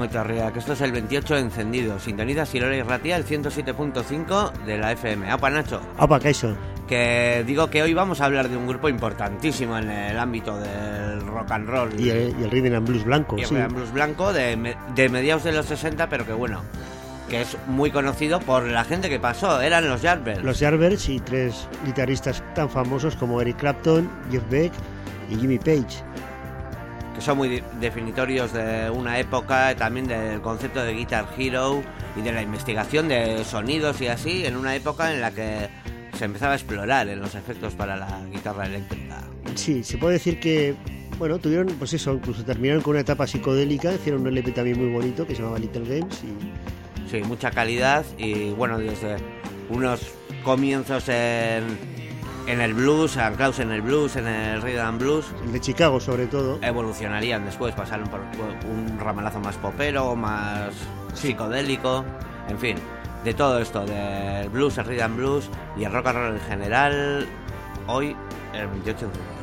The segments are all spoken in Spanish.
Etorria, que esto es el 28 encendido. Sintoniza Silola y Ratia, el 107.5 de la FM. ¡Apa, Nacho! ¡Apa, Kaiso! Que digo que hoy vamos a hablar de un grupo importantísimo en el ámbito del rock and roll. Y el Rhythm and Blues blanco. Y el sí. Rhythm and Blues blanco de mediados de los 60, pero que bueno, que es muy conocido por la gente que pasó. Eran los Yardbirds. Los Yardbirds y tres guitarristas tan famosos como Eric Clapton, Jeff Beck y Jimmy Page. Que son muy definitorios de una época, también del concepto de Guitar Hero y de la investigación de sonidos y así, en una época en la que se empezaba a explorar en los efectos para la guitarra eléctrica. Sí, se puede decir que, bueno, tuvieron, pues eso, incluso terminaron con una etapa psicodélica, hicieron un LP también muy bonito que se llamaba Little Games y... Sí, mucha calidad y bueno, desde unos comienzos en el blues, anclados en el blues, en el rhythm and blues. El de Chicago sobre todo. Evolucionarían después, pasaron por un ramalazo más popero, más psicodélico, en fin, de todo esto, del blues, el rhythm and blues y el rock and roll en general, hoy, el 28 de febrero.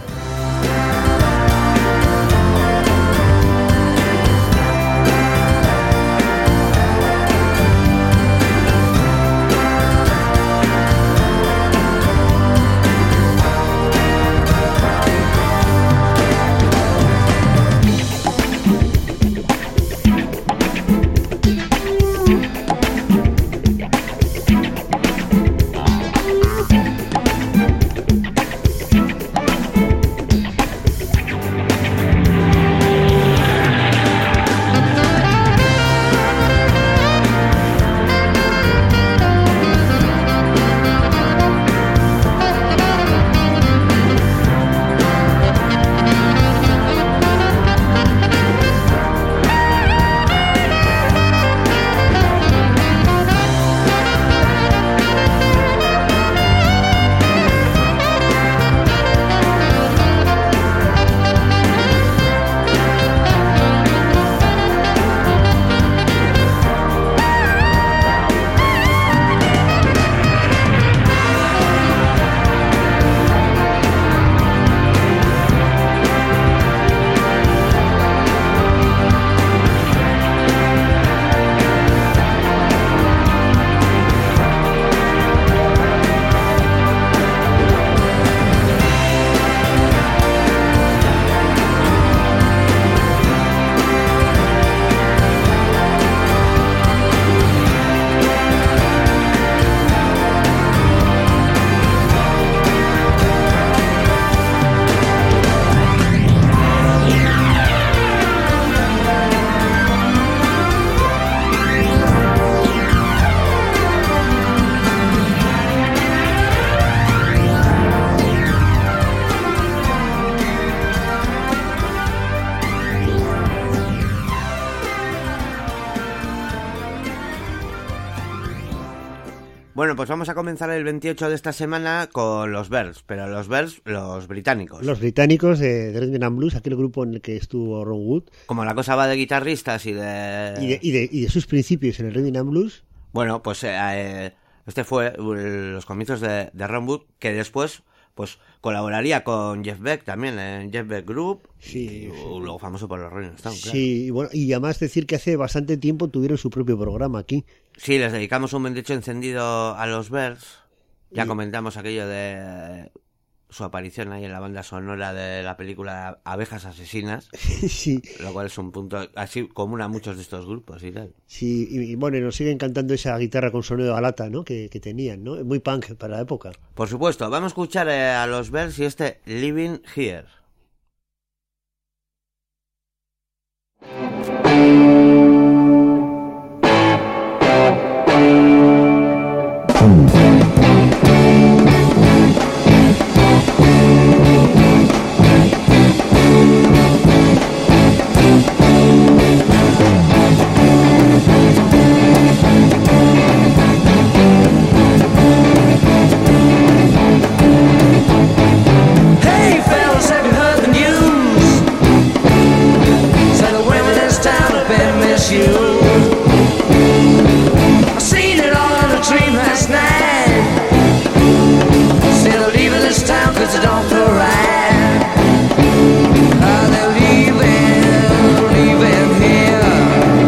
Bueno, pues vamos a comenzar el 28 de esta semana con los Byrds, pero los Byrds, los británicos. Los británicos de Rhythm and Blues, aquel grupo en el que estuvo Ron Wood. Como la cosa va de guitarristas y de sus principios en el Rhythm and Blues. Bueno, pues este fue los comienzos de Ron Wood, que después pues colaboraría con Jeff Beck también en Jeff Beck Group, sí, luego famoso por los Rolling Stones. Claro. Sí, y, bueno, y además decir que hace bastante tiempo tuvieron su propio programa aquí. Sí, les dedicamos un 28 encendido a los Byrds. Ya comentamos aquello de su aparición ahí en la banda sonora de la película Abejas Asesinas. Sí. Lo cual es un punto así común a muchos de estos grupos y tal. Sí, y bueno, nos sigue encantando esa guitarra con sonido a lata, ¿no? Que tenían, ¿no? Muy punk para la época. Por supuesto, vamos a escuchar a los Byrds y este Living Here. Leaving here.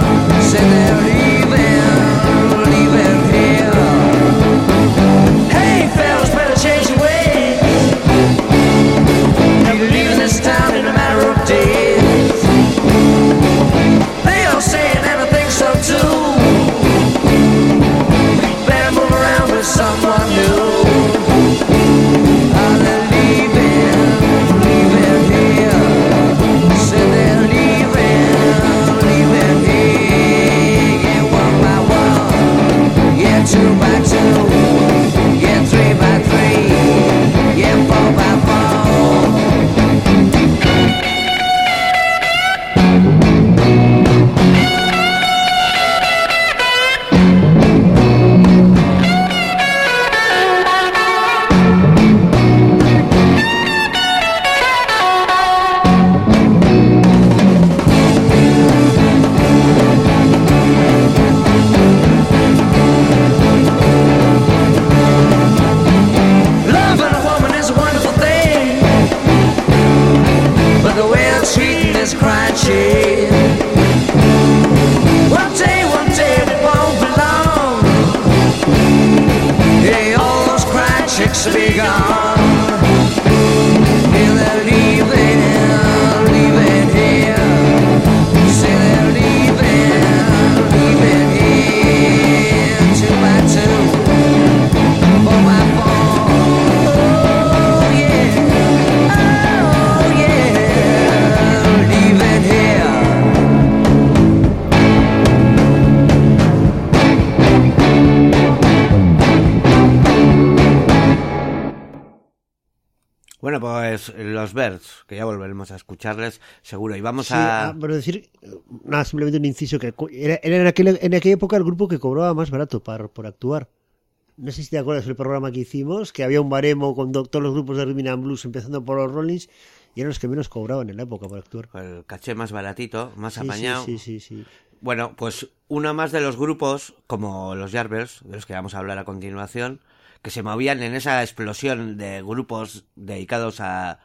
Bueno, pues los Birds, que ya volveremos a escucharles, seguro. Y vamos Sí, a... pero decir, nada, simplemente un inciso, que era en aquella época el grupo que cobraba más barato por actuar. No sé si te acuerdas del programa que hicimos, que había un baremo con todos los grupos de Rhythm and Blues, empezando por los Rollins, y eran los que menos cobraban en la época por actuar. El caché más baratito, más Sí, apañado. Sí. Bueno, pues uno más de los grupos, como los Yardbirds, de los que vamos a hablar a continuación, que se movían en esa explosión de grupos dedicados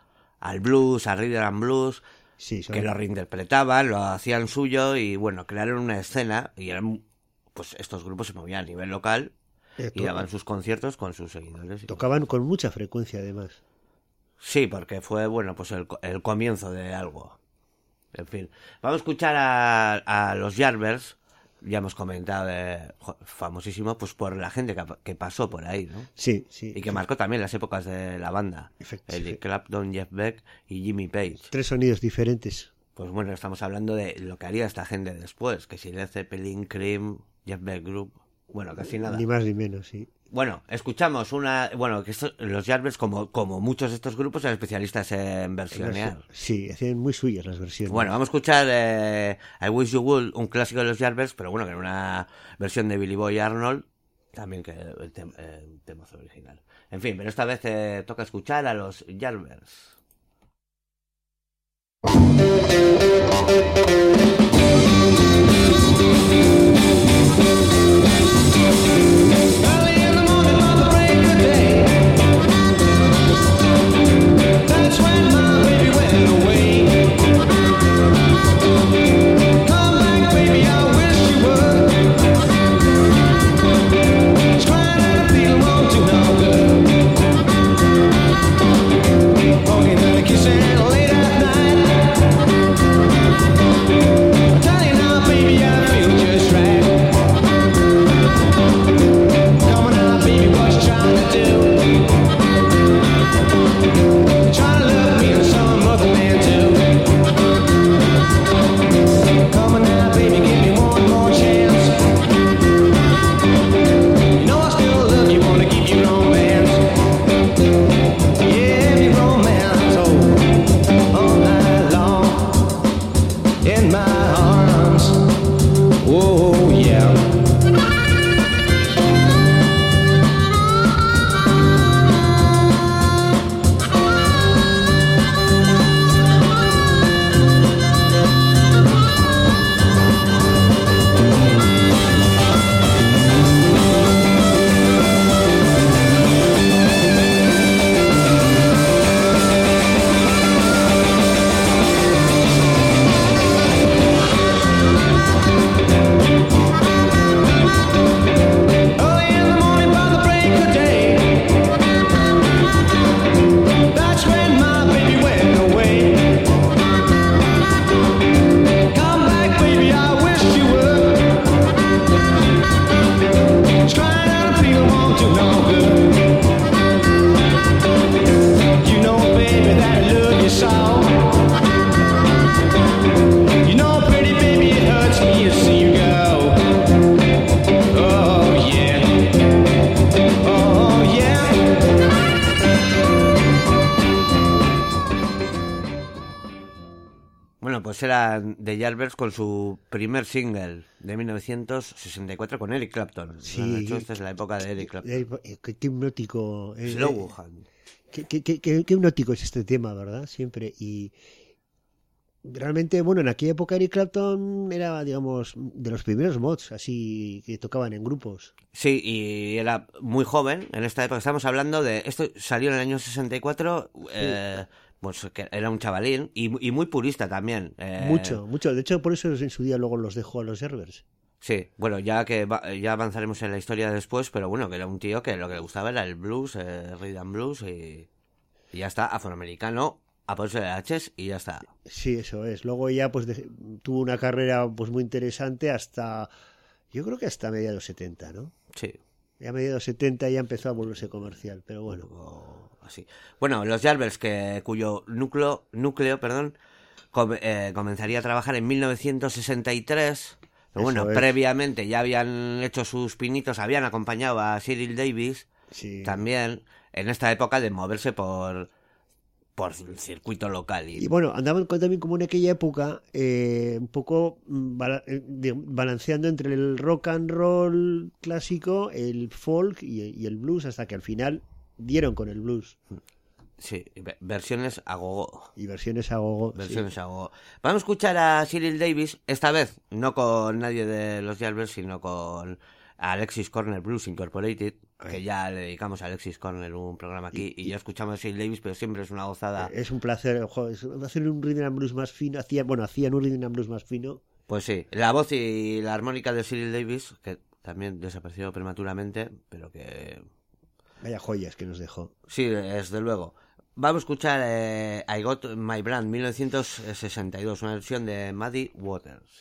al blues, al rhythm and blues, Sí, que lo reinterpretaban, lo hacían suyo y bueno, crearon una escena y eran, pues estos grupos se movían a nivel local y daban sus conciertos con sus seguidores. Tocaban con mucha frecuencia, además. Sí, porque fue, bueno, pues el comienzo de algo. En fin, vamos a escuchar a los Yardbirds. Ya hemos comentado, famosísimo, pues por la gente que pasó por ahí, ¿no? Sí. Y que marcó también las épocas de la banda. Eric Clapton, Jeff Beck y Jimmy Page. 3 sonidos diferentes. Pues bueno, estamos hablando de lo que haría esta gente después, que si Led Zeppelin, Cream, Jeff Beck Group, bueno, casi nada. Ni más ni menos, sí. Bueno, escuchamos los Yardbirds, como muchos de estos grupos, son especialistas en versionear. Sí, hacían muy suyas las versiones. Bueno, vamos a escuchar I Wish You Would, un clásico de los Yardbirds, pero bueno, que era una versión de Billy Boy Arnold, también que el temazo original. En fin, pero esta vez toca escuchar a los Yardbirds. Kissing late at night. pues eran The Yardbirds con su primer single de 1964 con Eric Clapton. Sí. De hecho, esta es la época de Eric Clapton. Qué hipnótico. Slow Hand. Qué hipnótico es este tema, ¿verdad? Siempre. Y realmente, bueno, en aquella época Eric Clapton era, digamos, de los primeros mods, así, que tocaban en grupos. Sí, y era muy joven en esta época. Estamos hablando de... Esto salió en el año 64, pues que era un chavalín y muy purista también. Mucho. De hecho, por eso en su día luego los dejó a los Yardbirds. Sí, bueno, ya ya avanzaremos en la historia después, pero bueno, que era un tío que lo que le gustaba era el blues, rhythm and blues y ya está, afroamericano, a ponerse de H's y ya está. Sí, eso es. Luego ya pues tuvo una carrera pues muy interesante hasta, yo creo que hasta mediados 70, ¿no? Sí. Ya a mediados 70 ya empezó a volverse comercial, pero bueno. Así. Bueno, los Yardbirds, cuyo núcleo, comenzaría a trabajar en 1963. Pero bueno, previamente ya habían hecho sus pinitos, habían acompañado a Cyril Davis, sí, también en esta época de moverse por el circuito local. Y bueno, andaban también como en aquella época, un poco balanceando entre el rock and roll clásico, el folk y el blues, hasta que al final dieron con el blues. Sí, versiones a gogo. Y versiones a gogo. Versiones sí. a gogo. Vamos a escuchar a Cyril Davis, esta vez no con nadie de los Yardbirds, sino con Alexis Corner Blues Incorporated, que ya le dedicamos a Alexis Corner un programa aquí, y ya escuchamos a Cyril Davis, pero siempre es una gozada. Es un placer, hacer un rhythm and blues más fino. Hacían un rhythm and blues más fino. Pues sí, la voz y la armónica de Cyril Davis, que también desapareció prematuramente, pero que... Vaya joyas que nos dejó. Sí, desde luego. Vamos a escuchar I Got My Brand, 1962, una versión de Muddy Waters.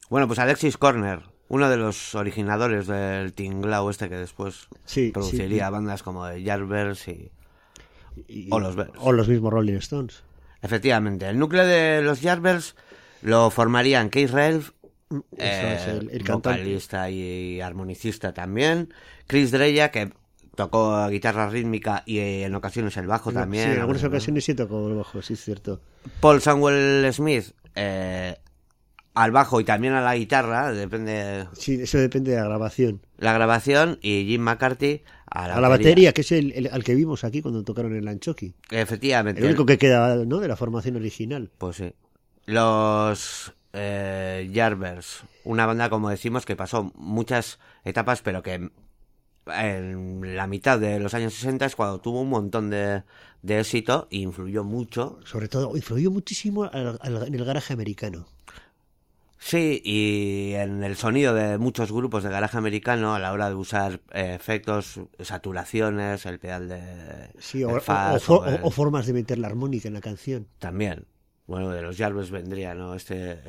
Bueno, pues Alexis Corner, uno de los originadores del tinglao este que después produciría bandas como The Yardbirds o los Bears. O los mismos Rolling Stones. Efectivamente, el núcleo de los Yardbirds lo formarían Keith Relf, el vocalista y armonicista también, Chris Dreja, que tocó guitarra rítmica y en ocasiones el bajo también. Sí, en algunas ocasiones sí tocó el bajo, sí es cierto. Paul Samuel Smith, al bajo y también a la guitarra, depende. Sí, eso depende de la grabación. La grabación, y Jim McCarthy a la batería, que es al que vimos aquí cuando tocaron en Lanchoki. Efectivamente. El único que queda, ¿no?, de la formación original. Pues sí. Los Yardbirds, una banda, como decimos, que pasó muchas etapas, pero que en la mitad de los años 60 es cuando tuvo un montón de éxito e influyó mucho. Sobre todo, influyó muchísimo en el garaje americano. Sí, y en el sonido de muchos grupos de garaje americano a la hora de usar efectos, saturaciones, el pedal de fuzz, o formas de meter la armónica en la canción. También. Bueno, de los Yardbirds vendría, ¿no?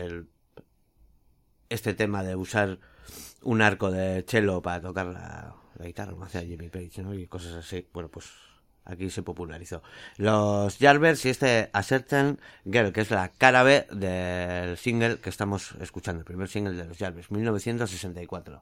Este tema de usar un arco de cello para tocar la guitarra, como hacía Jimmy Page, ¿no? Y cosas así. Bueno, pues aquí se popularizó. Los Yardbirds y A Certain Girl, que es la cara B del single que estamos escuchando, el primer single de los Yardbirds, 1964.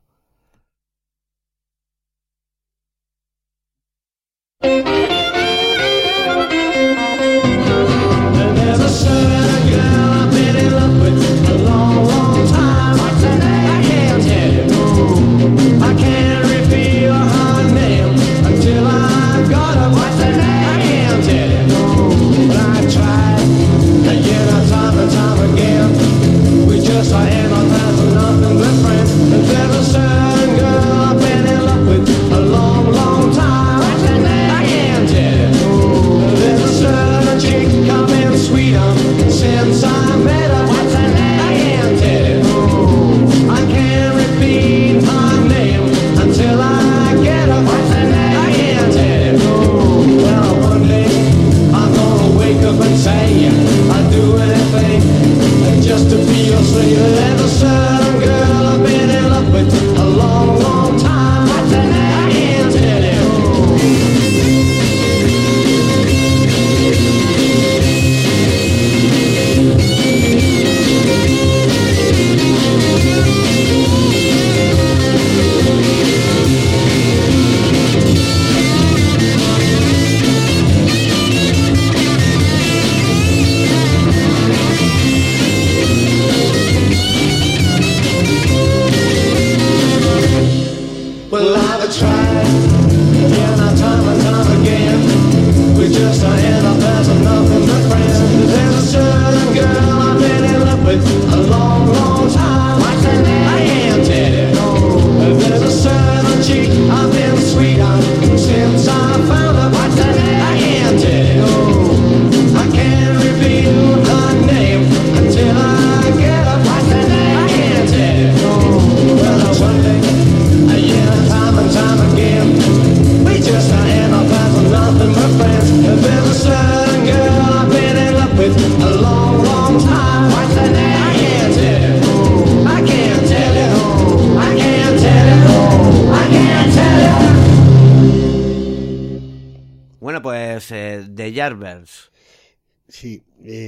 The Yardbirds. Sí,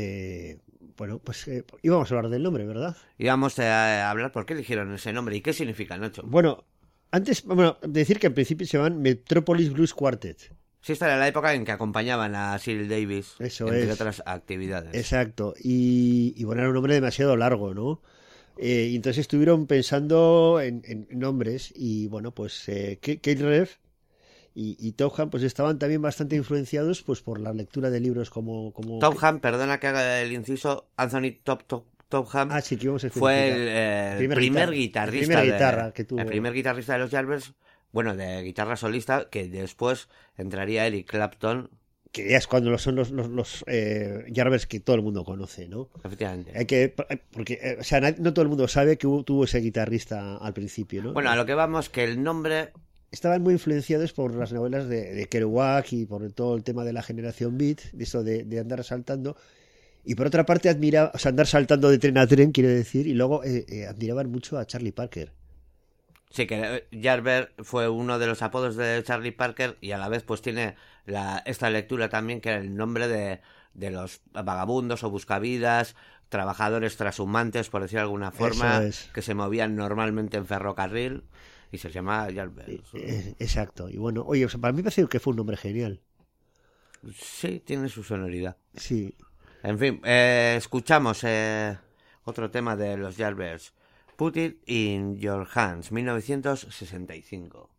bueno, pues íbamos a hablar del nombre, ¿verdad? Íbamos a hablar por qué eligieron ese nombre y qué significa, Nacho. Bueno, antes, decir que al principio se llaman Metropolis Blues Quartet. Sí, esta era la época en que acompañaban a Cyril Davis, entre otras actividades. Exacto, y bueno, era un nombre demasiado largo, ¿no? Y entonces estuvieron pensando en nombres y bueno, pues Keith Relf y Topham pues estaban también bastante influenciados pues por la lectura de libros como Topham, perdona que haga el inciso, Anthony Topham sí, que fue el primer guitarrista el primer guitarrista de los Yardbirds, bueno, de guitarra solista, que después entraría Eric Clapton, que ya es cuando son los Yardbirds que todo el mundo conoce, ¿no? Efectivamente. Porque o sea, no todo el mundo sabe que tuvo ese guitarrista al principio, ¿no? Bueno, a lo que vamos, que el nombre... Estaban muy influenciados por las novelas de Kerouac y por todo el tema de la generación beat, de eso de andar saltando. Y por otra parte admiraba, o sea, andar saltando de tren a tren, quiero decir, y luego admiraban mucho a Charlie Parker. Sí, que Yardbird fue uno de los apodos de Charlie Parker y a la vez pues tiene esta lectura también que era el nombre de los vagabundos o buscavidas, trabajadores trashumantes, por decir de alguna forma, que se movían normalmente en ferrocarril y se llama Yardbird. Exacto. Y bueno, oye, o sea, para mí me parece que fue un nombre genial. Sí, tiene su sonoridad. Sí. En fin, escuchamos otro tema de los Yardbirds. Put It in Your Hands, 1965.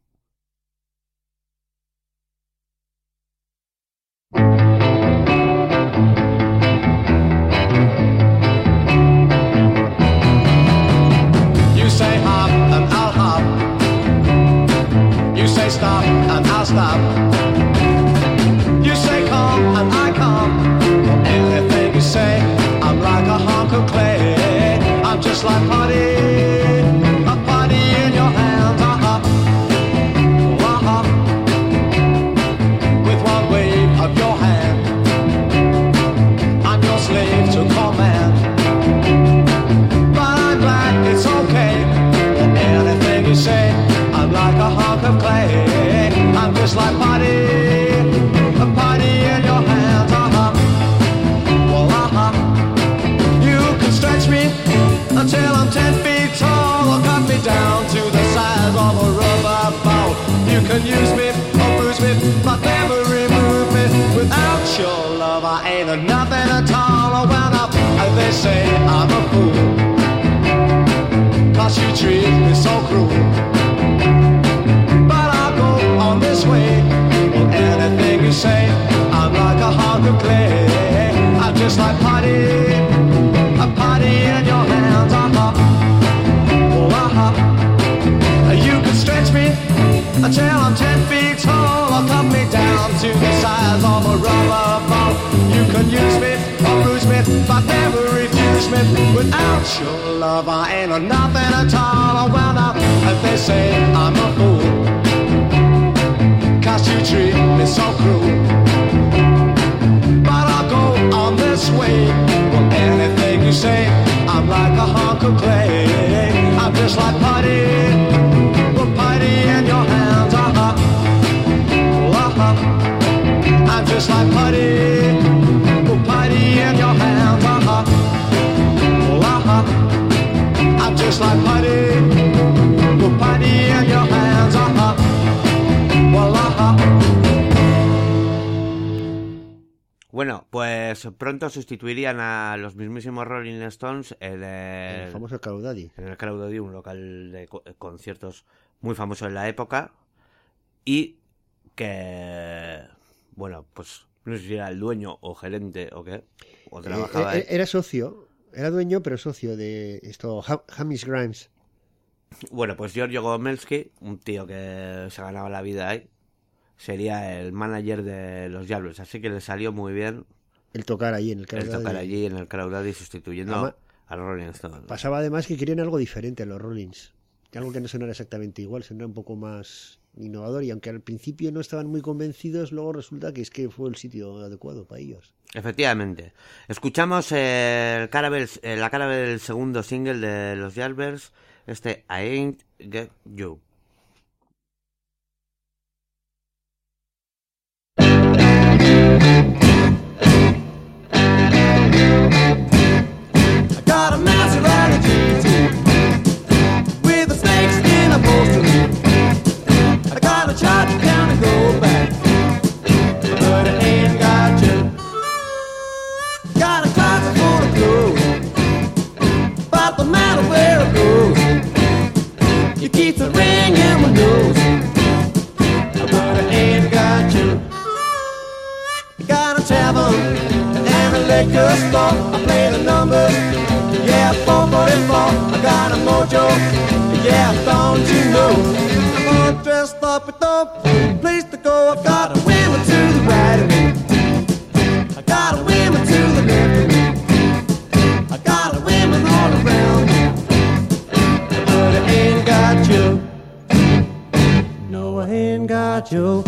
You say hop and I'll hop. You say stop and I'll stop. You say come and I come. Anything you say, I'm like a hunk of clay. I'm just like putty, a putty in your hands, with one wave of your hand, I'm your slave to command. But I'm glad it's okay, anything you say, I'm like a hunk of clay. I'm just like putty, a putty in your hands, You can stretch me until I'm 10 feet tall, or cut me down to the size of a rubber ball. You can use me or bruise me, but never remove me. Without your love I ain't a nothing at all. Well now, they say I'm a fool, 'cause you treat me so cruel. But I'll go on this way, well, anything you say, I'm like a hunk of clay. I'm just like putty, a putty in your hands, You can stretch me until I'm 10 feet tall, or cut me down to the size of a rubber ball. You can use me or bruise me, but never refuse me. Without your love I ain't a nothing at all. Well now, if they say I'm a fool, 'cause you treat me so cruel. But I'll go on this way, well, anything you say, I'm like a hunk of clay. I'm just like putty, well, putty in your hands, I'm just like putty, well, putty in your hands, I'm just like putty, well, putty in your hands, Bueno, pues pronto sustituirían a los mismísimos Rolling Stones el famoso Call of Duty. En el Call of Duty, un local de conciertos muy famoso en la época, y que, bueno, pues no sé si era el dueño o gerente o qué, o trabajaba era socio, era dueño pero socio de esto, Hamish Grimes. Bueno, pues Giorgio Gomelsky, un tío que se ganaba la vida ahí, sería el manager de los Yardbirds, así que le salió muy bien el tocar allí en el Call of Duty. El tocar allí en el Call of Duty sustituyendo a los Rolling Stones. Pasaba además que querían algo diferente a los Rollins, algo que no sonara exactamente igual, sonara un poco más innovador, y aunque al principio no estaban muy convencidos, luego resulta que es que fue el sitio adecuado para ellos. Efectivamente. Escuchamos la cara del segundo single de los Yardbirds, I Ain't Get You. I got a Maserati GT with a snakeskin upholstery. I got a charge down and go back, but I ain't got you. Got a closet full of clothes, but no matter where it goes, you keep the ring in my nose, but I ain't got you. Got a tavern and a liquor store, I play the numbers, yeah, 444. I got a mojo, yeah, don't you know? I'm all dressed up with no place to go. I've got a women to the right of me, I got a women to the left of me, I got a women all around me, but I ain't got you. No, I ain't got you.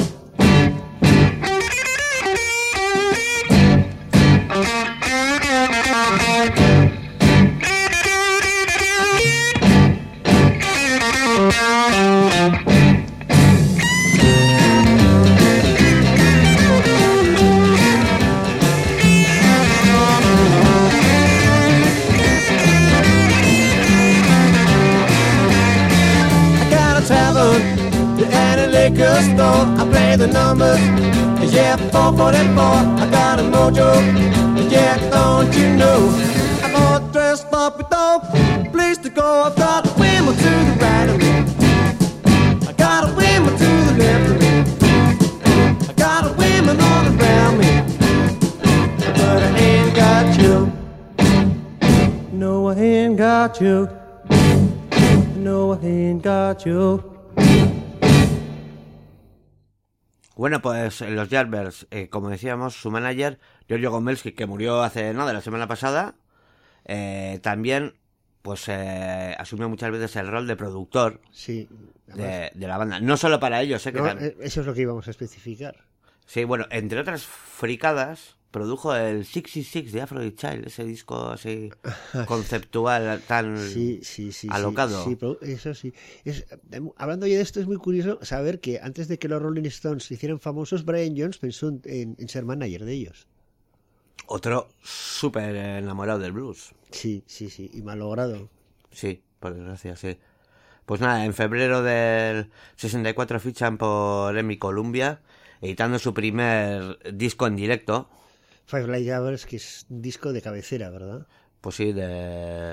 liquor store. I play the numbers, yeah, 444. I got a mojo, yeah, don't you know? I bought a dress for me, though, place to go. I've got a wimble to the right of me. I got a wimble to the left of me. I got a women all around me, but I ain't got you. No, I ain't got you. No, I ain't got you. Bueno, pues los Yardbirds, como decíamos, su manager, Giorgio Gomelsky, que murió hace nada, la semana pasada, también pues asumió muchas veces el rol de productor Sí. de la banda. No solo para ellos, No, eso es lo que íbamos a especificar. Sí, bueno, entre otras fricadas, produjo el 66 de Aphrodite Child, ese disco así conceptual tan Sí, alocado. Sí, eso sí. Hablando ya de esto, es muy curioso saber que antes de que los Rolling Stones se hicieran famosos, Brian Jones pensó en ser manager de ellos. Otro súper enamorado del blues. Sí, y malogrado. Sí, por desgracia, sí. Pues nada, en febrero del 64 fichan por EMI Columbia, editando su primer disco en directo. Five Light Hours, que es un disco de cabecera, ¿verdad? Pues sí, de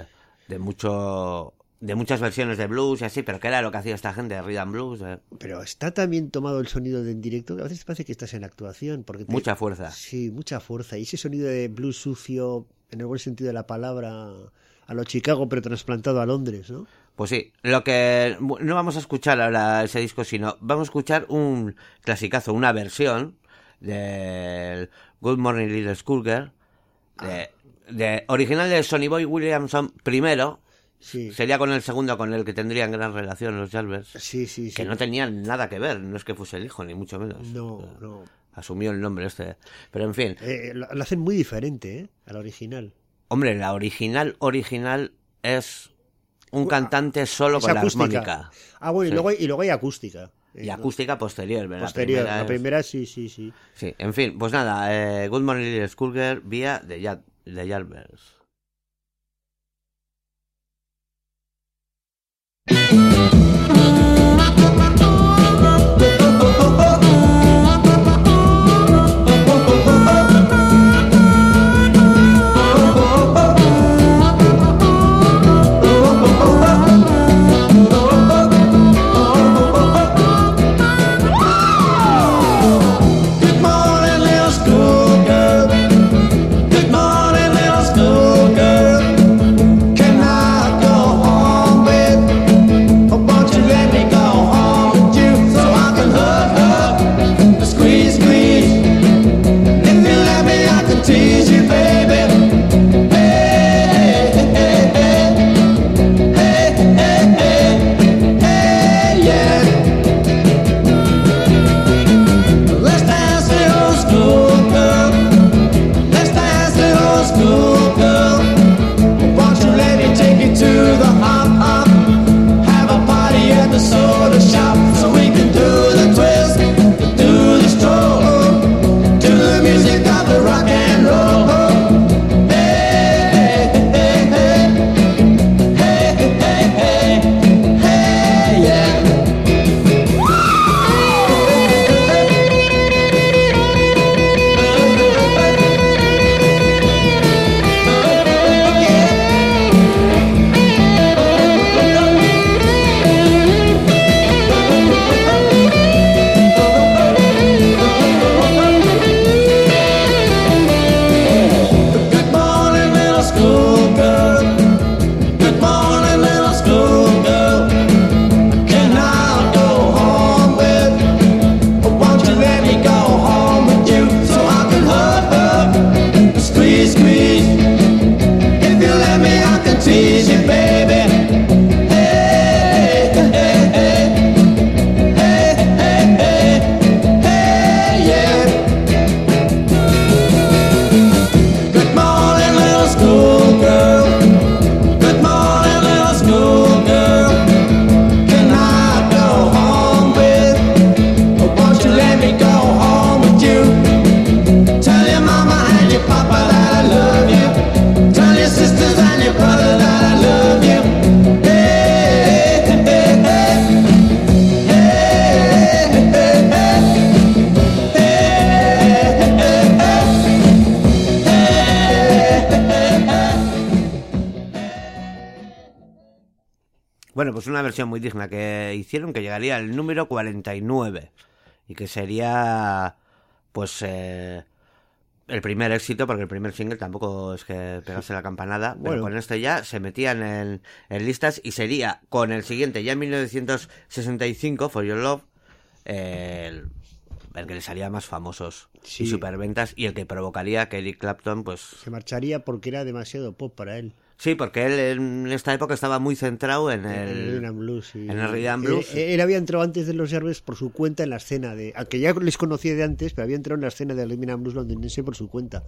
muchas versiones de blues y así, pero que era lo que hacía esta gente, de rhythm blues. Pero está también tomado el sonido de en directo, que a veces parece que estás en la actuación. Porque Mucha fuerza. Sí, mucha fuerza. Y ese sonido de blues sucio, en el buen sentido de la palabra, a lo Chicago, pero trasplantado a Londres, ¿no? Pues sí, lo que no vamos a escuchar ahora ese disco, sino vamos a escuchar un clasicazo, una versión del Good Morning Little Schoolgirl, de original de Sonny Boy Williamson primero. Sí. Sería con el segundo con el que tendrían gran relación los Yardbirds. Sí. Que no tenían nada que ver, no es que fuese el hijo, ni mucho menos. No. Asumió el nombre este. Pero en fin. Lo hacen muy diferente, a la original. Hombre, la original es un cantante solo con acústica. la armónica. Ah, bueno, Sí. y luego hay acústica. Y acústica posterior, ¿verdad? Posterior, la es- primera sí. Sí, en fin, pues nada, Good Morning Little Schoolgirl vía de Yardbirds. Good morning, little schoolgirl. Good morning, little schoolgirl. Bueno, pues una versión muy digna que hicieron, que llegaría al número 49 y que sería pues el primer éxito, porque el primer single tampoco es que pegase la campanada, pero Bueno. con este ya se metían en listas y sería con el siguiente, ya en 1965, For Your Love, el que les haría más famosos Sí. y superventas, y el que provocaría que Eric Clapton pues... Se marcharía porque era demasiado pop para él. Sí, porque él en esta época estaba muy centrado en El el... Rhythm and Blues, sí. en el Rhythm and Blues. Él había entrado antes de los Yardbirds por su cuenta en la escena de... Aunque ya les conocía de antes, pero había entrado en la escena del Rhythm and Blues londinense por su cuenta.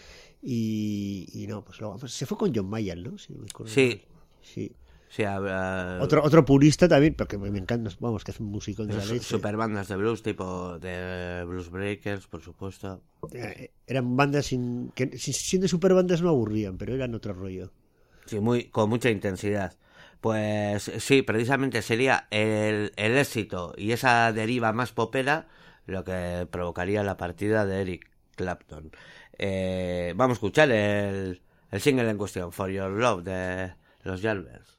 Y no, pues luego pues se fue con John Mayer, ¿no? Sí. Me acuerdo. Sí. Sí. Sí, Otro purista también, porque me encanta, vamos, que hace un músico de la leche. super bandas de blues, tipo de Blues Breakers, por supuesto. Eran bandas que siendo super bandas no aburrían, pero eran otro rollo. Sí, con mucha intensidad. Pues sí, precisamente sería el éxito y esa deriva más popera lo que provocaría la partida de Eric Clapton. Vamos a escuchar el single en cuestión, For Your Love, de los Yardbirds.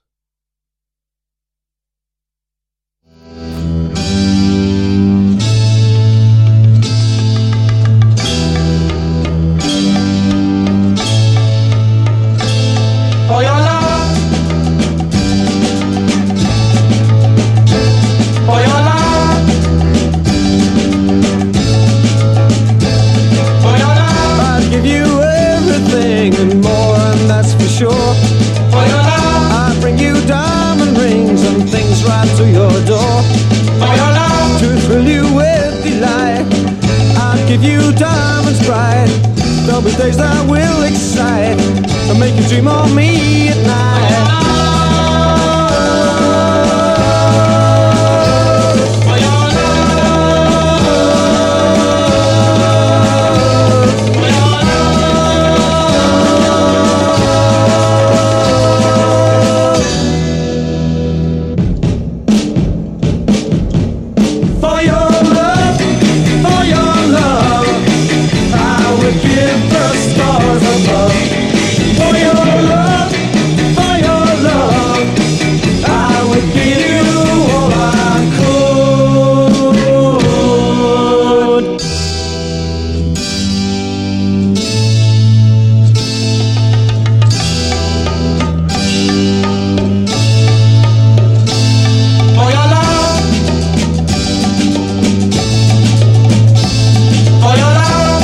For your love, for your love, for your love, I'd give you everything and more, and that's for sure. For your love, I'd bring you diamond rings and things right to your door. For your love, to thrill you with delight, I'd give you diamonds bright. There'll be days that will excite and make you dream of me at night. For your love, for your love, for your love, I would give the stars above. For your love, I would give you all I could. For your love, for your love,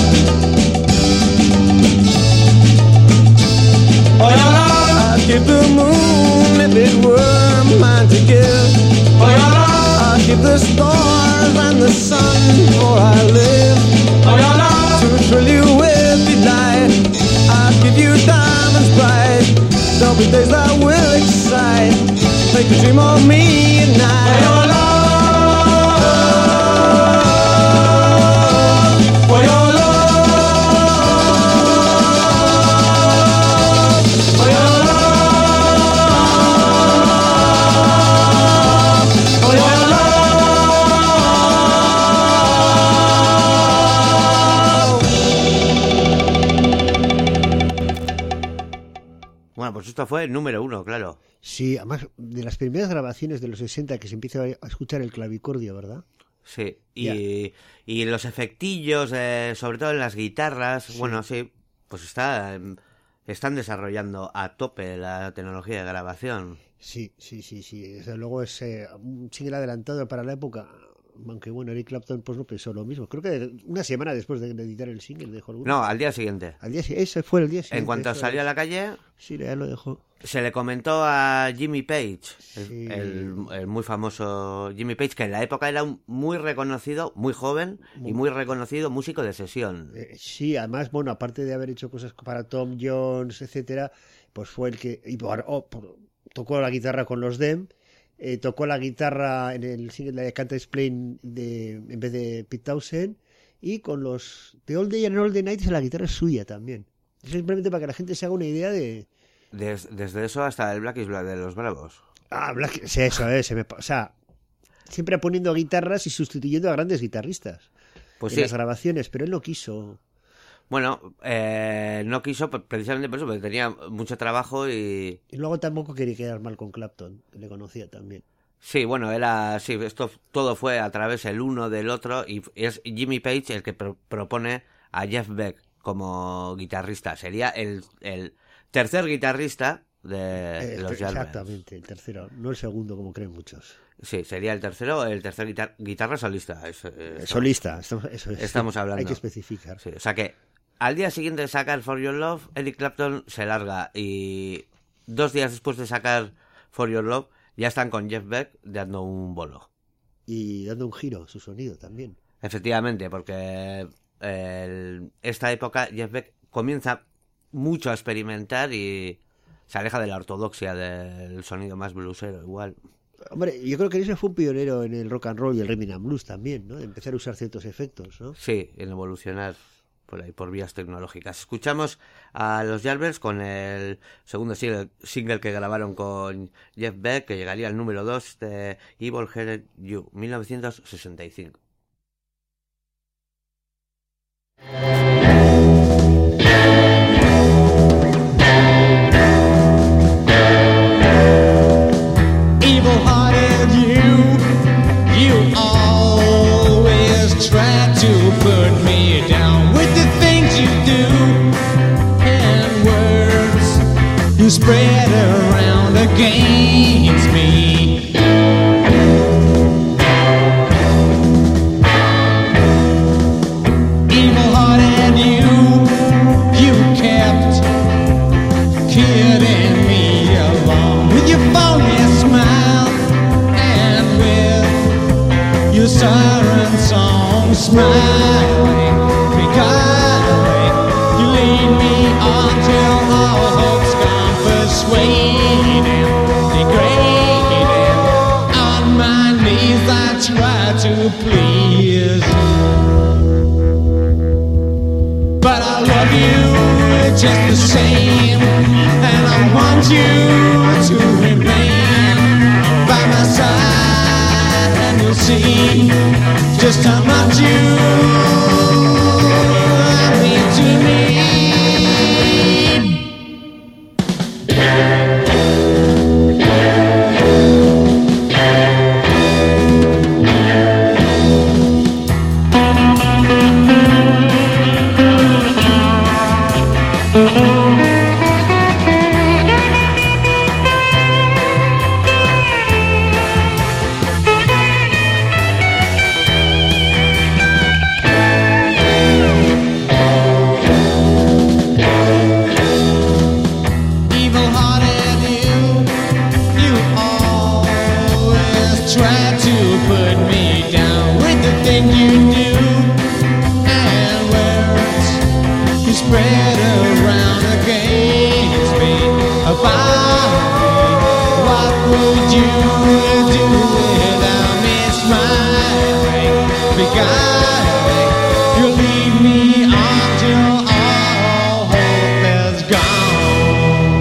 for your love, I'd give the moon if it were mine to give. For your love, I'd give the stars and the sun for I live. For your love, to thrill you with delight, I'd give you diamonds bright. There'll be days that will excite, make you dream of me at night. For your love, for your love, for your love, for your love. Bueno, pues esto fue el número 1, claro. Sí, además de las primeras grabaciones de los 60 que se empieza a escuchar el clavicordio, ¿verdad? Sí, y los efectillos, sobre todo en las guitarras, Sí. bueno, sí, pues están desarrollando a tope la tecnología de grabación. Sí. Desde luego es un single adelantado para la época. Aunque bueno, Eric Clapton pues no pensó lo mismo. Creo que una semana después de editar el single dejó el grupo. No, al día siguiente. Ese fue el día siguiente. En cuanto eso salió a es. la calle, Sí, ya lo dejó. se le comentó a Jimmy Page, Sí. el muy famoso Jimmy Page, que en la época era un muy reconocido, muy joven y muy reconocido músico de sesión. Sí, además, bueno, aparte de haber hecho cosas para Tom Jones, etcétera, pues fue el que tocó la guitarra con los Dem, tocó la guitarra en el single de Can't Explain en vez de Pete Townshend, y con los The All Day and All the Night la guitarra es suya también. Simplemente para que la gente se haga una idea de... Desde eso hasta el Black is Black de los Bravos. Sí, eso es, o sea, siempre poniendo guitarras y sustituyendo a grandes guitarristas Pues en sí. las grabaciones, pero él no quiso. Bueno, no quiso precisamente por eso, porque tenía mucho trabajo y... Y luego tampoco quería quedar mal con Clapton, que le conocía también. Sí, bueno, sí, esto todo fue a través el uno del otro y es Jimmy Page el que propone a Jeff Beck como guitarrista. Sería el tercer guitarrista de los Yardbirds. Exactamente, el tercero, no el segundo como creen muchos. Sí, sería el tercer guitarra solista. Solista, estamos hablando. Hay que especificar. Sí, o sea que al día siguiente de sacar For Your Love, Eric Clapton se larga y 2 días después de sacar For Your Love ya están con Jeff Beck dando un bolo. Y dando un giro a su sonido también. Efectivamente, porque esta época Jeff Beck comienza mucho a experimentar y se aleja de la ortodoxia del sonido más bluesero igual. Hombre, yo creo que ese fue un pionero en el rock and roll y el rhythm and blues también, ¿no? De empezar a usar ciertos efectos, ¿no? Sí, en evolucionar por ahí, por vías tecnológicas. Escuchamos a los Yardbirds con el segundo single que grabaron con Jeff Beck, que llegaría al número 2 de Evil Headed You, 1965. Evil-hearted you always try to put me down with the things you do and words you spread around against me. Evil-hearted you kept kidding me along with your phony smile and with your siren song smiling, beguiling. You lead me on till all hope's gone, persuading, degrading. On my knees I try to please, but I love you just the same, and I want you to remain by my side, and you'll see just how much you mean to me. Evil-hearted you always try to put me down with the thing you do and words you spread around against me. About me, what would you do without me smiling, beguiling? You leave me until all hope is gone.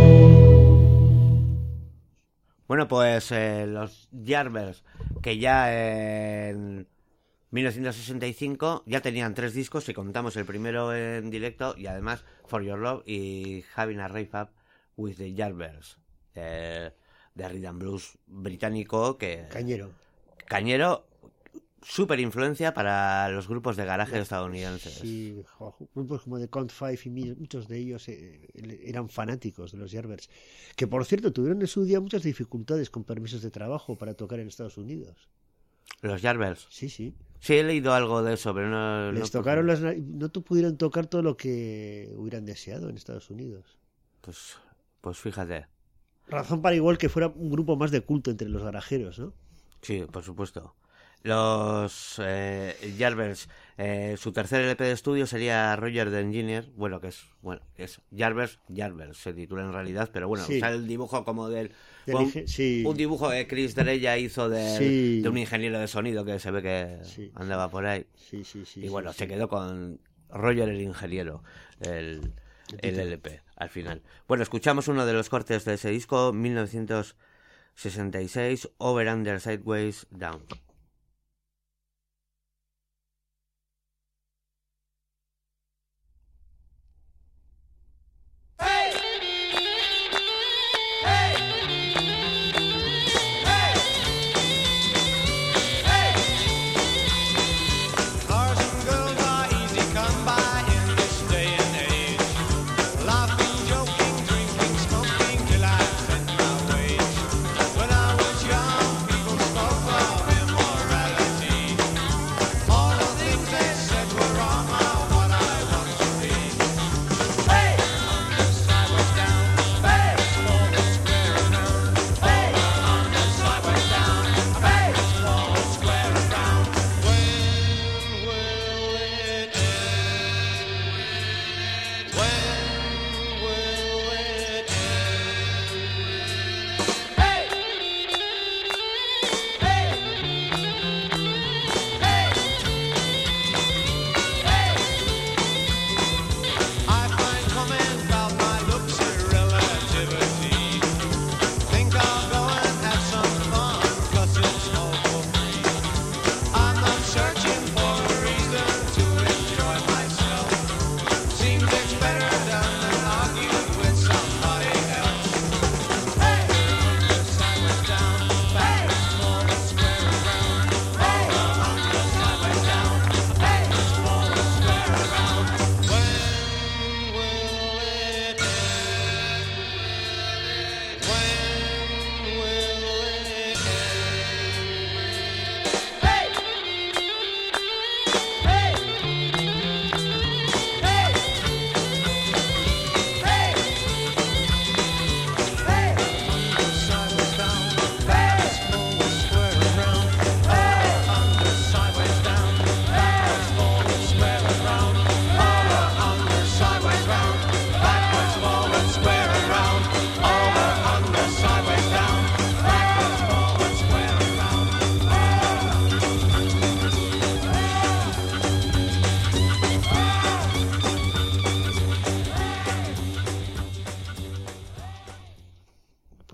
Bueno, pues los Yardbirds, que ya en 1965 ya tenían 3 discos, si contamos el primero en directo, y además For Your Love y Having a Rave Up with the Yardbirds, de rhythm blues británico, que cañero, súper influencia para los grupos de garaje estadounidenses. Sí, grupos como The Count Five y muchos de ellos eran fanáticos de los Yardbirds, que por cierto tuvieron en su día muchas dificultades con permisos de trabajo para tocar en Estados Unidos. Los Yardbirds. Sí, sí. Sí, he leído algo de eso, pero no... Les tocaron no pudieron tocar todo lo que hubieran deseado en Estados Unidos. Pues fíjate. Razón para igual que fuera un grupo más de culto entre los garajeros, ¿no? Sí, por supuesto. Los Yardbirds, su tercer LP de estudio sería Roger the Engineer, es Yardbirds, se titula en realidad, pero bueno, sí. Sale el dibujo como sí. un dibujo que Chris Dreja hizo de un ingeniero de sonido que se ve que andaba por ahí. Sí. Y bueno, se quedó con Roger el ingeniero, el LP al final. Bueno, escuchamos uno de los cortes de ese disco, 1966, Over, Under, Sideways, Down.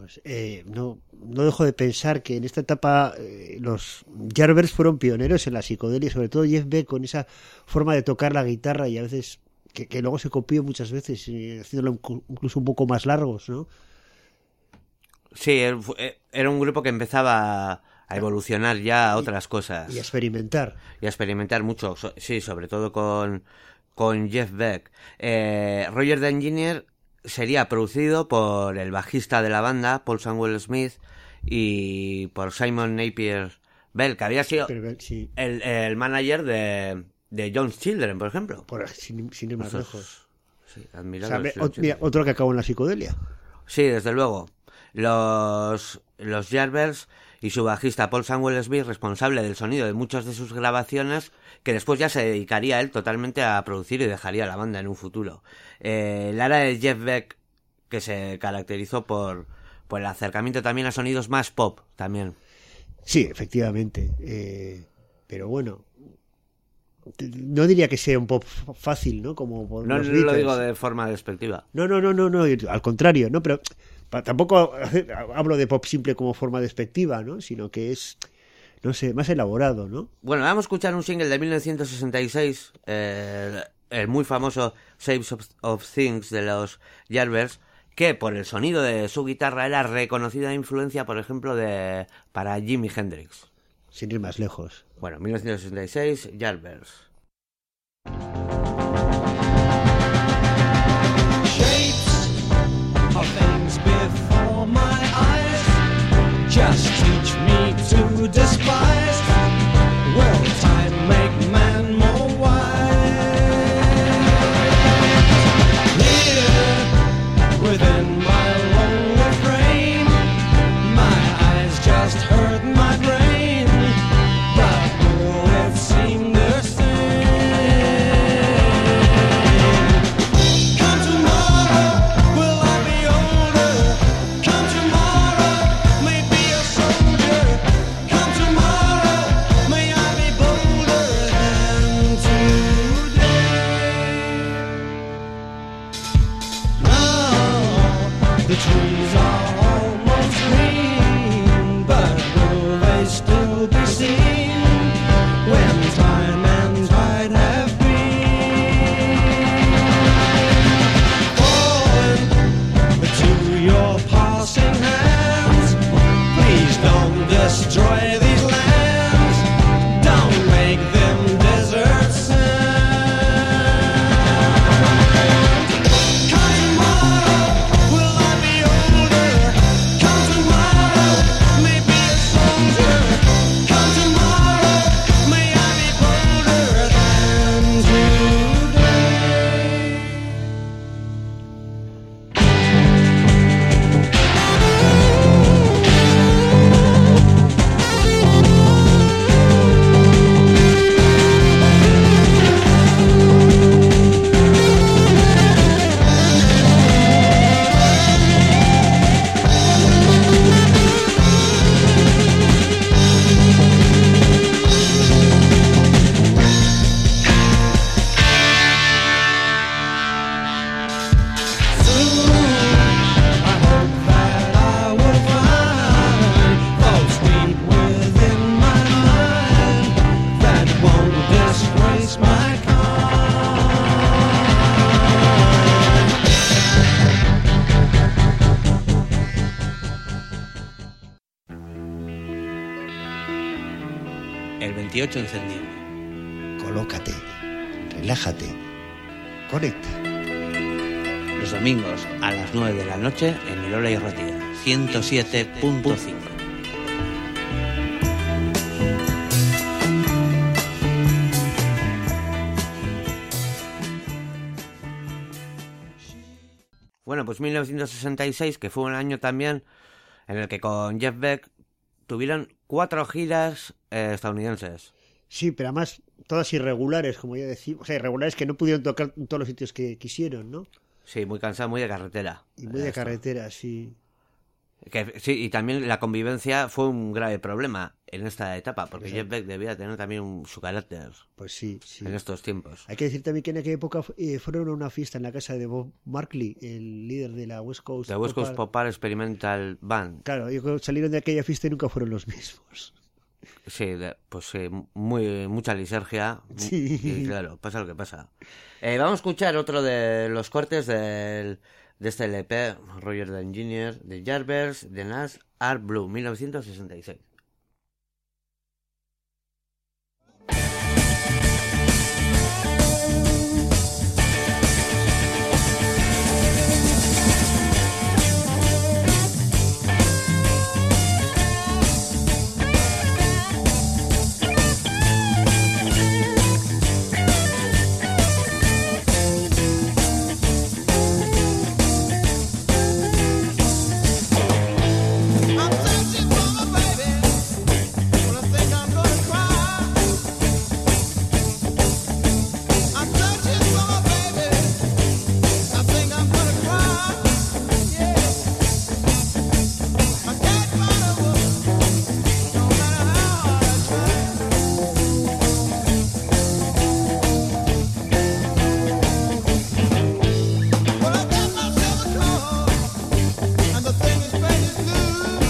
Pues no dejo de pensar que en esta etapa los Yardbirds fueron pioneros en la psicodelia, sobre todo Jeff Beck con esa forma de tocar la guitarra y a veces que luego se copió muchas veces, haciéndolo incluso un poco más largos, ¿no? Sí, era un grupo que empezaba a evolucionar ya a otras cosas. Y a experimentar. Y a experimentar mucho, sí, sobre todo con Jeff Beck. Roger the Engineer sería producido por el bajista de la banda, Paul Samuel Smith, y por Simon Napier Bell, que había sido sí. el manager de John's Children, por ejemplo. Sin ir más lejos. Sí, admirable. Mira, otro que acabó en la psicodelia. Sí, desde luego. Los Yardbirds y su bajista Paul Samuel Smith, responsable del sonido de muchas de sus grabaciones, que después ya se dedicaría él totalmente a producir y dejaría la banda en un futuro. La era de Jeff Beck, que se caracterizó por el acercamiento también a sonidos más pop, también. Sí, efectivamente. Pero bueno, no diría que sea un pop fácil, ¿no? Como no lo digo de forma despectiva. No, al contrario, ¿no? Pero tampoco hablo de pop simple como forma despectiva, ¿no? Sino que es, no sé, más elaborado, ¿no? Bueno, vamos a escuchar un single de 1966, el muy famoso Shapes of Things de los Yardbirds, que por el sonido de su guitarra era reconocida influencia, por ejemplo, para Jimi Hendrix. Sin ir más lejos. Bueno, 1966, Yardbirds. Before my eyes, just teach me to despise. Will time make man more wise? Here, within my lonely frame, my eyes just hurt my brain, but will it seem the same? Come tomorrow, will I be older? Come tomorrow, may be a soldier. Come tomorrow, may I be bolder than today. Now the trees are almost green, but will they still be seen when time and tide have been? Falling to your passing hands, please don't destroy these lands, don't make them desert sand. Come tomorrow, will I be older? Come tomorrow, may be a soldier. Come tomorrow, may I be bolder than today. El 28 encendido. Colócate, relájate, conecta. Los domingos a las 9 de la noche en Irola y Ratilla, 107.5. Bueno, pues 1966, que fue un año también en el que con Jeff Beck tuvieron 4 giras estadounidenses. Sí, pero además todas irregulares, como ya decimos. O sea, irregulares que no pudieron tocar en todos los sitios que quisieron, ¿no? Sí, muy cansado, muy de carretera. Y muy de carretera, sí. Sí, y también la convivencia fue un grave problema. en esta etapa, porque Exacto. Jeff Beck debía tener también su carácter Pues sí, sí. en estos tiempos. Hay que decir también que en aquella época fueron a una fiesta en la casa de Bob Marley, el líder de la West Coast. The West Coast Pop Pop Art Experimental Band. Claro, yo creo que salieron de aquella fiesta y nunca fueron los mismos. Sí, pues sí, mucha lisergia. Sí. Y claro, pasa lo que pasa. Vamos a escuchar otro de los cortes de este LP, Roger the Engineer, de Yardbirds, de Nash Art Blue, 1966. I'm searching for my baby. When I think I'm gonna cry. I'm searching for my baby. I think I'm gonna cry. Yeah. I can't find a woman, no matter how hard I try. Well, I got myself a car, and the thing is painted blue.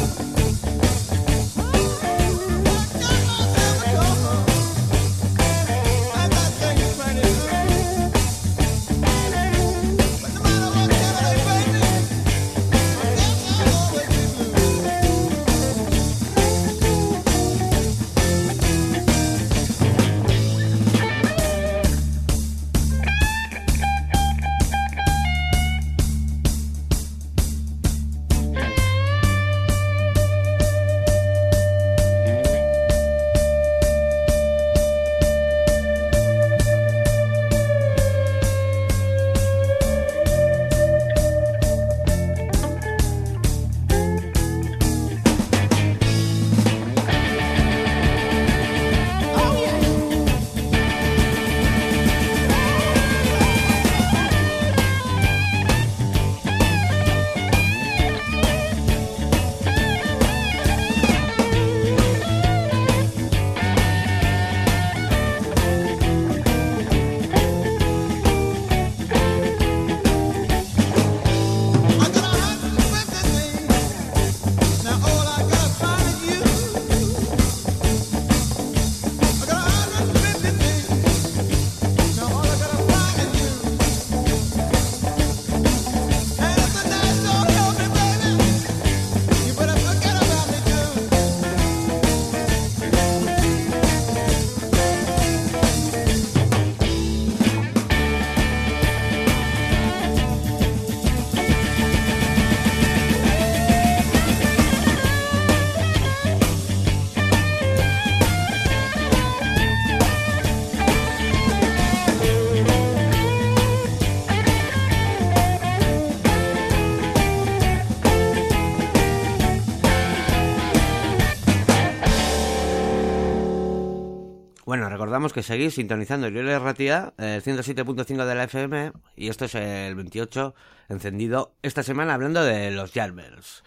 Bueno, recordamos que seguís sintonizando Lloret Ratia, el 107.5 de la FM, y esto es el 28 encendido esta semana hablando de los Yardbirds.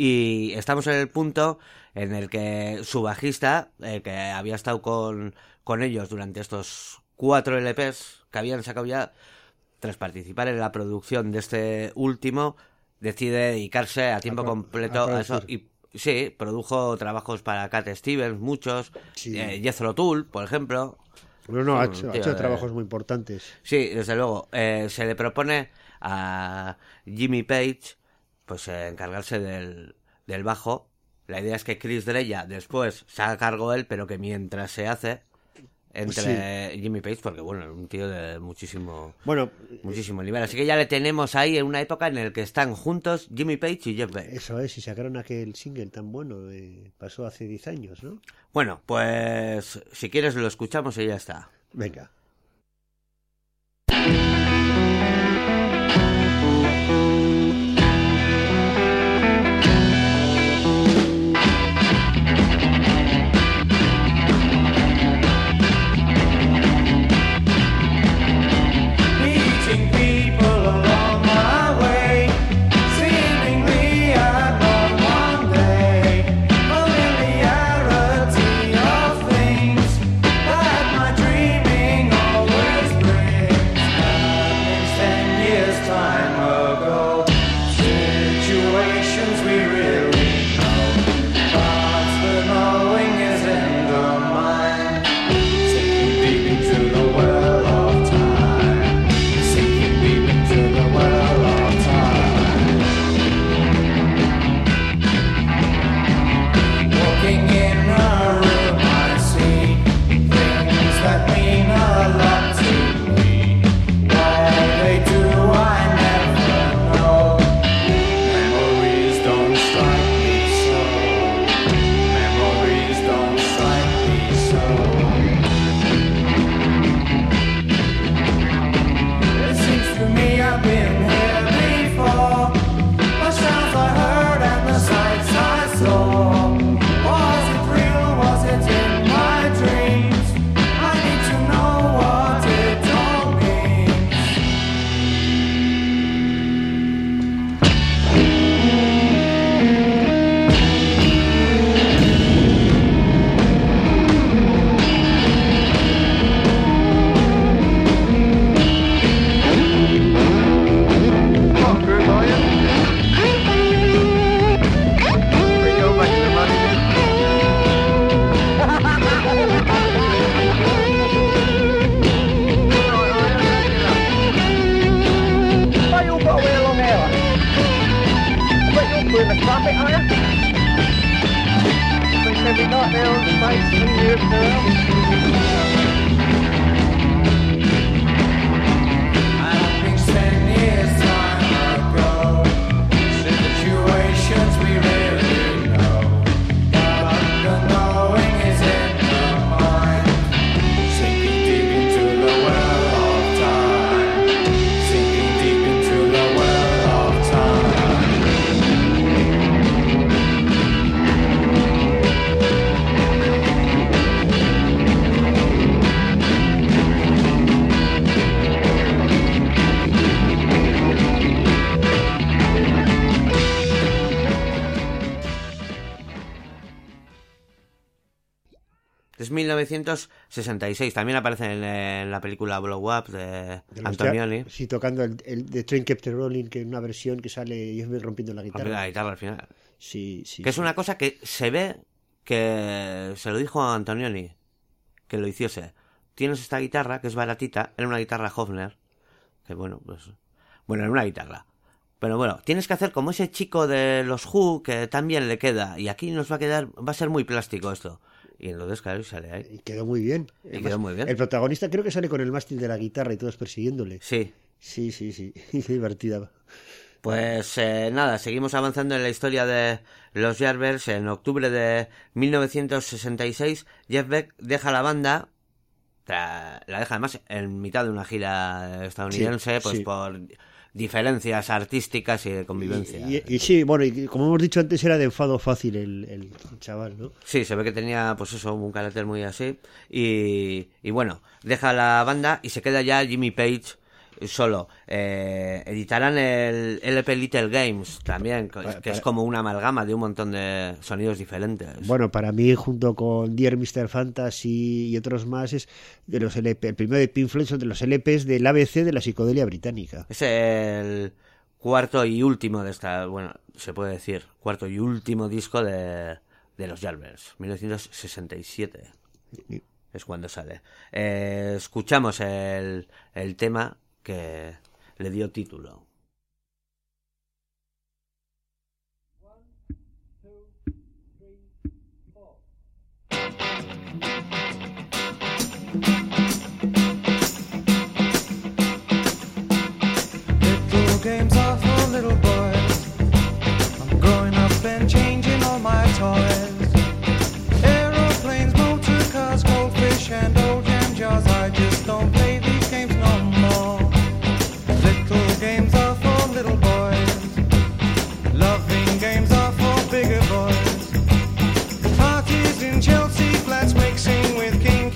Y estamos en el punto en el que su bajista, que había estado con ellos durante estos 4 LPs que habían sacado ya, tras participar en la producción de este último, decide dedicarse a tiempo completo a eso. Y sí, produjo trabajos para Cat Stevens, muchos, Sí. Jethro Tull, por ejemplo. No, ha Tío, hecho trabajos muy importantes. Sí, desde luego. Se le propone a Jimmy Page pues encargarse del bajo. La idea es que Chris Dreja después se haga cargo él, pero que mientras se hace entre Jimmy Page, porque bueno, es un tío de muchísimo nivel. Así que ya le tenemos ahí en una época en la que están juntos Jimmy Page y Jeff Beck. Eso es, y sacaron aquel single tan bueno, pasó hace 10 años, ¿no? Bueno, pues si quieres lo escuchamos y ya está. Venga. Meeting people along my way, seemingly I'd want one day familiarity. Brian. They said we got there on space 2 years ago. Es 1966, también aparece en la película Blow Up de Antonioni. Sí, tocando el The Train Kept Rolling, que es una versión que sale Jeff Beck rompiendo la guitarra. La guitarra al final. Sí. Que es una cosa que se ve que se lo dijo a Antonioni, que lo hiciese. Tienes esta guitarra, que es baratita, era una guitarra Hofner, que bueno, era una guitarra. Pero bueno, tienes que hacer como ese chico de los Who, que también le queda, y aquí nos va a ser muy plástico esto. Y entonces, claro, sale ahí. Y quedó muy bien. Quedó muy bien. El protagonista creo que sale con el mástil de la guitarra y todos persiguiéndole. Sí. Sí. Divertida. Pues nada, seguimos avanzando en la historia de los Yardbirds. En octubre de 1966, Jeff Beck deja la banda. La deja además en mitad de una gira estadounidense, sí. Por diferencias artísticas y de convivencia. Y sí, bueno, y como hemos dicho antes, era de enfado fácil el chaval, ¿no? Sí, se ve que tenía, un carácter muy así. Y bueno, deja la banda y se queda ya Jimmy Page solo. Editarán el LP Little Games también, que es como una amalgama de un montón de sonidos diferentes. Bueno, para mí, junto con Dear Mr. Fantasy y otros más, es de los LP. El primero de Pink Floyd son de los LPs del ABC de la psicodelia británica. Es el cuarto y último de esta, se puede decir, cuarto y último disco de los Yardbirds, 1967. Sí. Es cuando sale. Escuchamos el tema que le dio título. Little games are for little boys. I'm growing up and changing all my toys. Aeroplanes, motor cars, goldfish and old jam jars. I just don't play these games no more. Little games are for little boys. Loving games are for bigger boys. Parties in Chelsea, flats mixing with kings.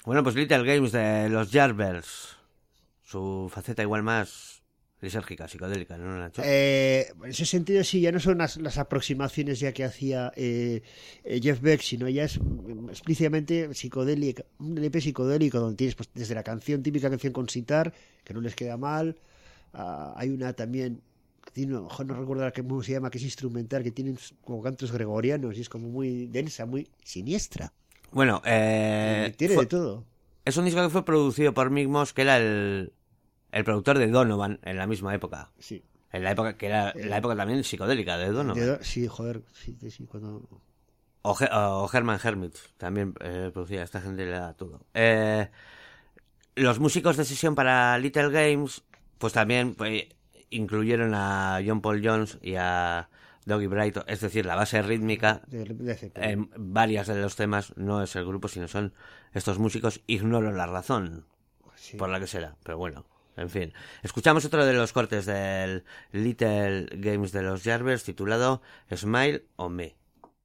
Bueno, pues Little Games de los Yardbirds. Su faceta igual más lisérgica, psicodélica, ¿no, Nacho? En ese sentido, sí, ya no son las aproximaciones ya que hacía Jeff Beck, sino ya es explícitamente psicodélica, un LP psicodélico donde tienes pues, desde la típica canción con sitar, que no les queda mal. Hay una también, no recuerdo cómo se llama, que es instrumental, que tiene como cantos gregorianos y es como muy densa, muy siniestra. Bueno, tiene de todo. Es un disco que fue producido por Mick Moss, que era el productor de Donovan en la misma época. Sí. En la época que era la época también psicodélica de Donovan. Sí, joder, sí, cuando... O Herman Hermit también producía, esta gente le da todo. Los músicos de sesión para Little Games, pues también pues, incluyeron a John Paul Jones y a Dougie Bright, es decir, la base rítmica en varias de los temas. No es el grupo, sino son estos músicos. Ignoro la razón por la que será, pero bueno, en fin. Escuchamos otro de los cortes del Little Games de los Yardbirds titulado Smile on Me.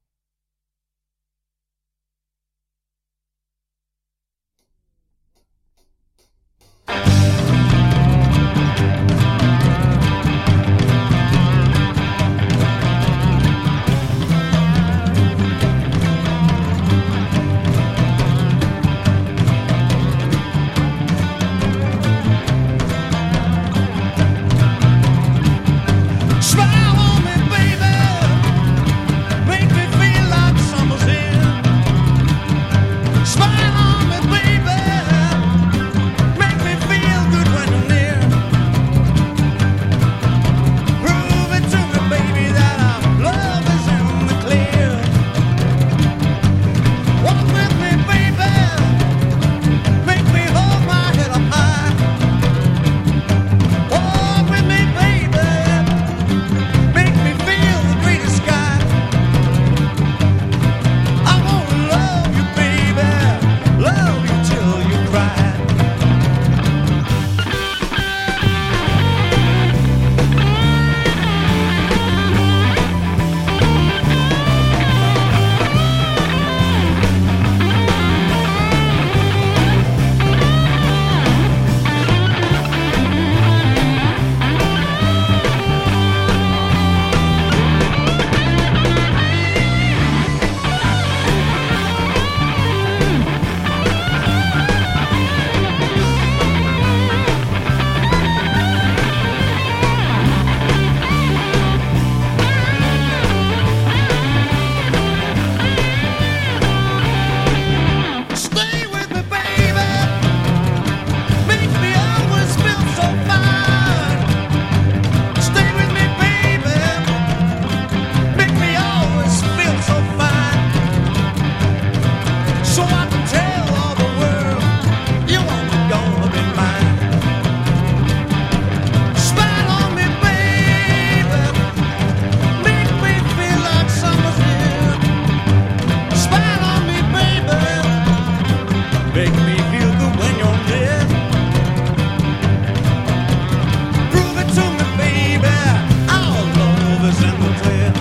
Smile on me, baby. Make me feel like summer's here. Smile on me, baby. Make me feel good when you're near. Prove it to me, baby, that our love is in the clear. Walk with me, baby. Make me hold my head up high. Walk with me, baby. Make me feel the greatest sky. I wanna love you, baby. Love you till you cry. Stay with me, baby. Make me always feel so fine. Stay with me, baby. Make me always feel so fine. So I can tell all the world you're only gonna be mine. Smile on me, baby. Make me feel like summer's here. Smile on me, baby. Make me feel good when you're near. Prove it to me, baby. Our love is in the clear.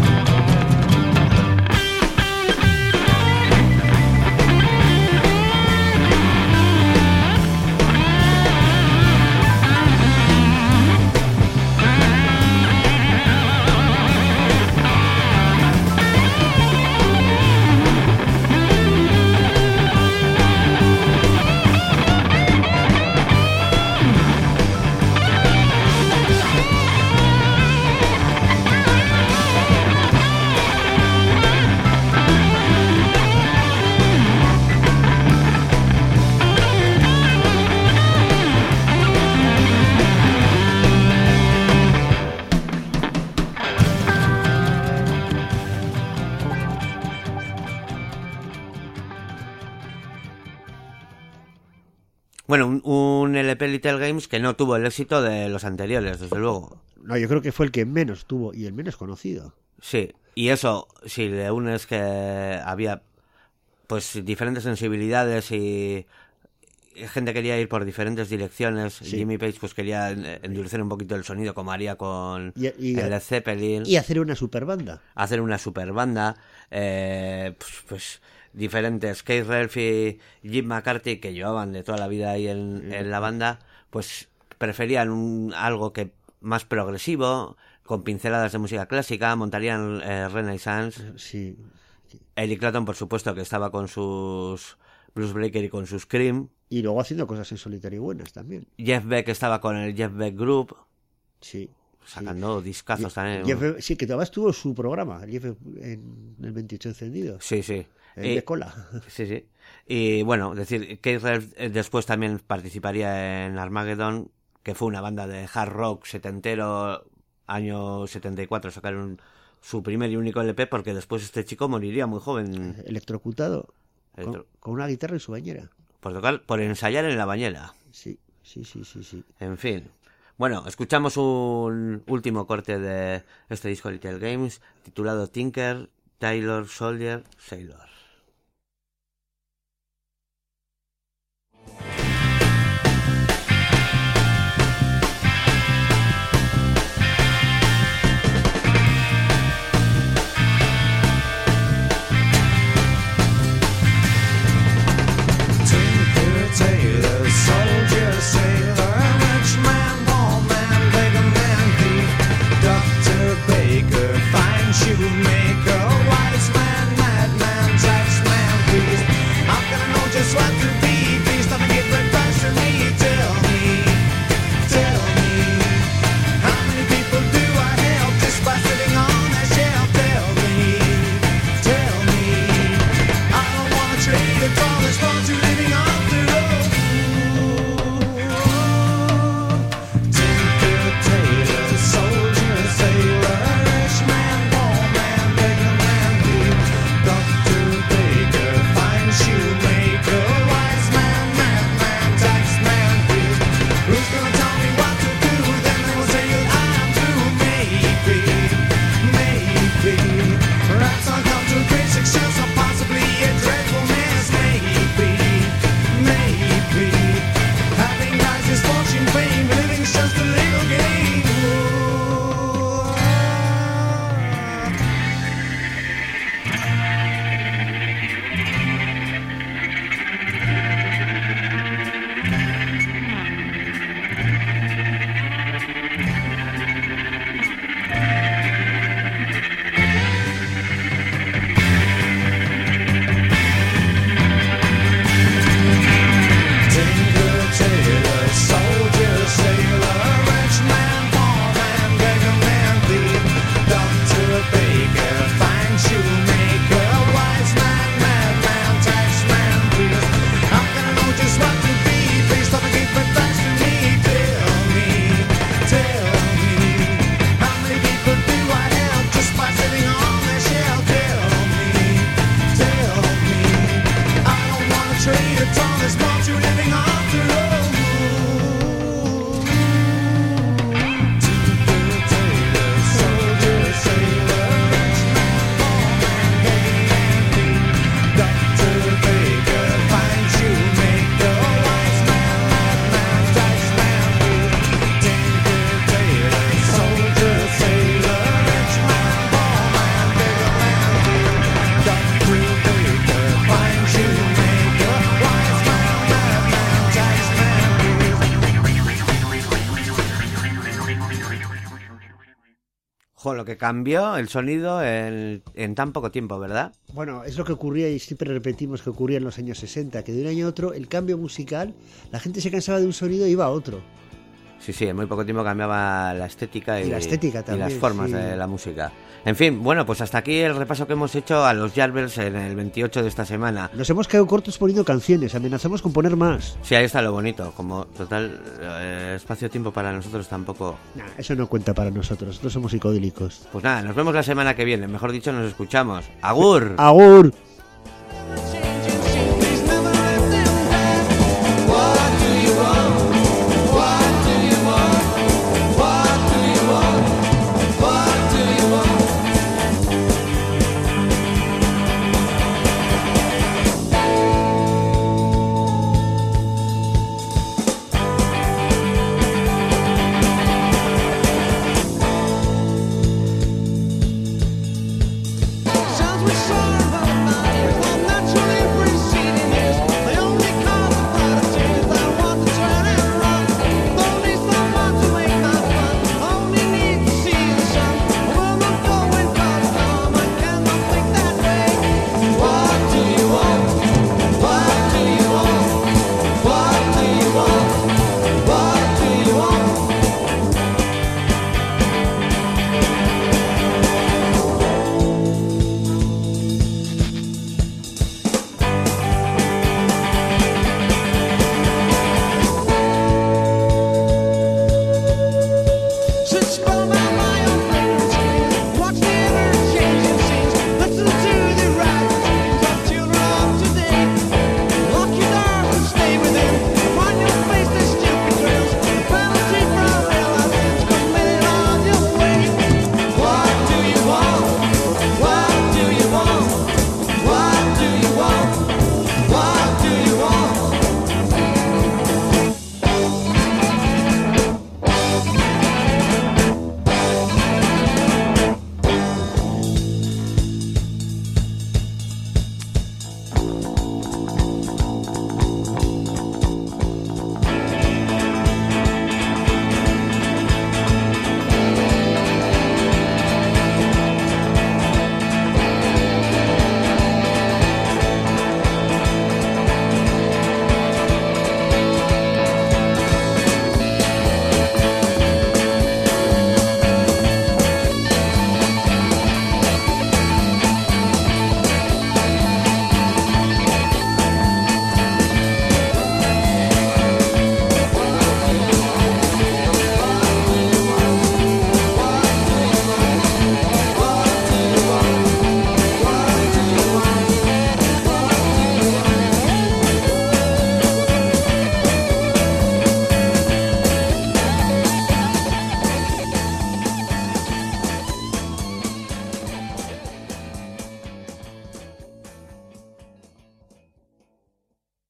Bueno, un LP Little Games que no tuvo el éxito de los anteriores, desde luego. No, yo creo que fue el que menos tuvo y el menos conocido. Sí, y eso, si le unes que había pues diferentes sensibilidades y gente quería ir por diferentes direcciones. Sí. Jimmy Page pues quería endurecer un poquito el sonido como haría con y el Led Zeppelin. Y hacer una super banda. Hacer una super banda. Pues diferentes, Keith Relf y Jim McCarthy, que llevaban de toda la vida ahí en la banda, pues preferían algo que más progresivo, con pinceladas de música clásica, montarían Renaissance. Sí. Eric Clapton, por supuesto, que estaba con sus Blues Breaker y con sus Cream. Y luego haciendo cosas en solitario buenas también. Jeff Beck estaba con el Jeff Beck Group, Sí. sacando discazos también. Sí, que además tuvo su programa, Jeff en el 28 encendido. Sí, sí. El de cola. Sí, sí. Y bueno, decir, Keith Relf después también participaría en Armageddon, que fue una banda de hard rock setentero, año 74, sacaron su primer y único LP, porque después este chico moriría muy joven Electrocutado. Con una guitarra en su bañera. por ensayar en la bañera. Sí. En fin. Bueno, escuchamos un último corte de este disco Little Games, titulado Tinker, Tailor, Soldier, Sailor. Tailor, soldier, sailor, rich man, poor man, beggar man, thief, doctor, baker, fine shoemaker, wise man, madman, taxman, priest. How can I know just what to be? Please stop and give advice to me. Tell me, how many people do I help just by sitting on a shelf? Tell me, I don't wanna trade it all this for to living off the road. Jo, lo que cambió el sonido en tan poco tiempo, ¿verdad? Bueno, es lo que ocurría y siempre repetimos que ocurría en los años 60, que de un año a otro el cambio musical, la gente se cansaba de un sonido y iba a otro. Sí, en muy poco tiempo cambiaba la estética y la estética también, y las formas sí, de la música. En fin, bueno, pues hasta aquí el repaso que hemos hecho a los Yardbirds en el 28 de esta semana. Nos hemos quedado cortos poniendo canciones, amenazamos con poner más. Sí, ahí está lo bonito, como total espacio-tiempo para nosotros tampoco. Nah, eso no cuenta para nosotros somos psicodélicos. Pues nada, nos vemos la semana que viene, mejor dicho, nos escuchamos. ¡Agur! ¡Agur!